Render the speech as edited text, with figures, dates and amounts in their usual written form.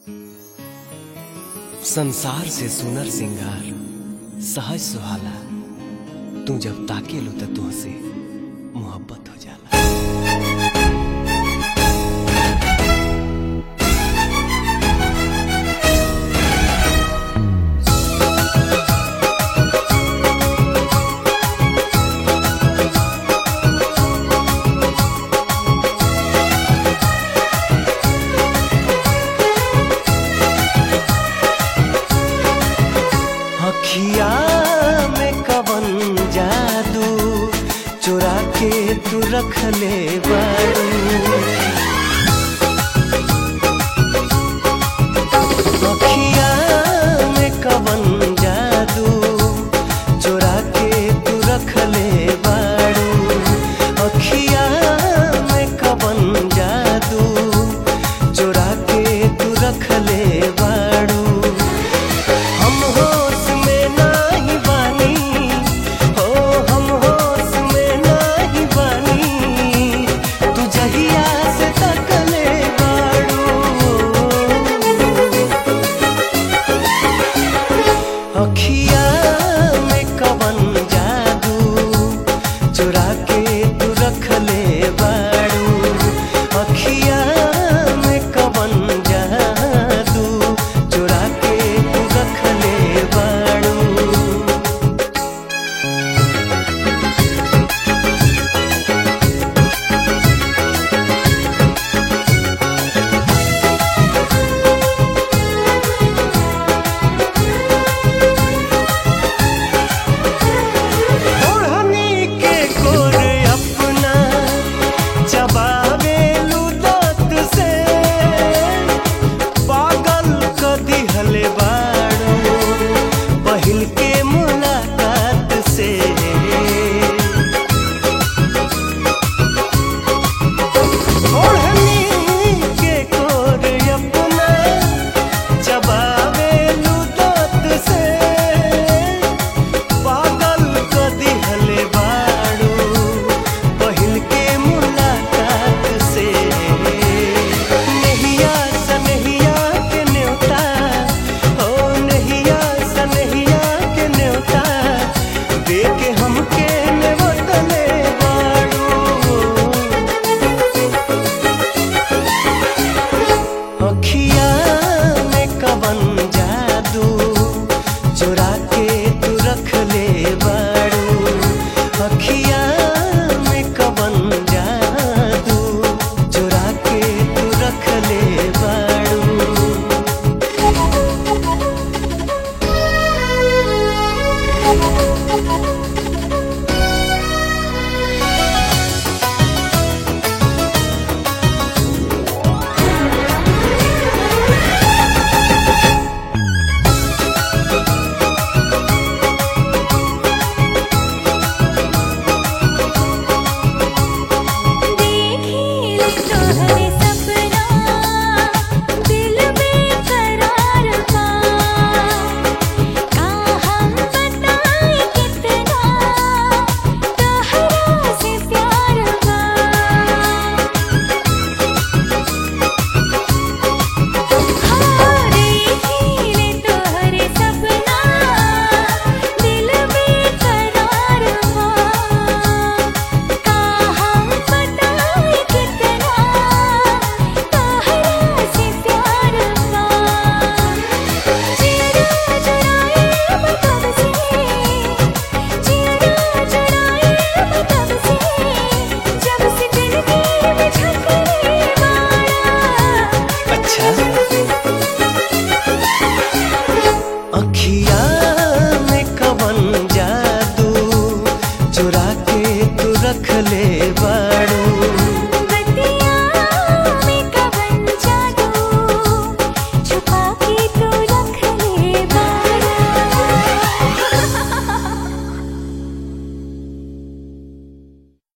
संसार से सुनर सिंगार सहज सुहाला, तू जब ताके लो तो तुहसे मोहब्बत हो जाला। अखिया में कवन जादू चुरा के तू रख ले बारू, अखिया में कवन जादू चुरा के तू रख ले बारू, अखिया में कवन जादू चुरा के तू रख ले बारू। हम होश में नाही बानी, हो हम होश में नाही बानी, तू जहिया से तकले बारू। अखिया में कवन जादू चुरा के तू रख ले बारू, अखिया में कवन जादू चुरा के तू रख ले बारू। ओढ़नी के गोर अपना चबावेलू दांत से, पागल क दिहले बारू पहिल के मुलाकात से। ओढ़नी के गोर अपना चबावेलू दांत से, पागल क दिहले बारू पहिल के मुलाकात से। नहिया सनहिया के न्योता, हो नहिया सनहिया के न्योता दे के हमके नेवतले बारू। अखिया में कवन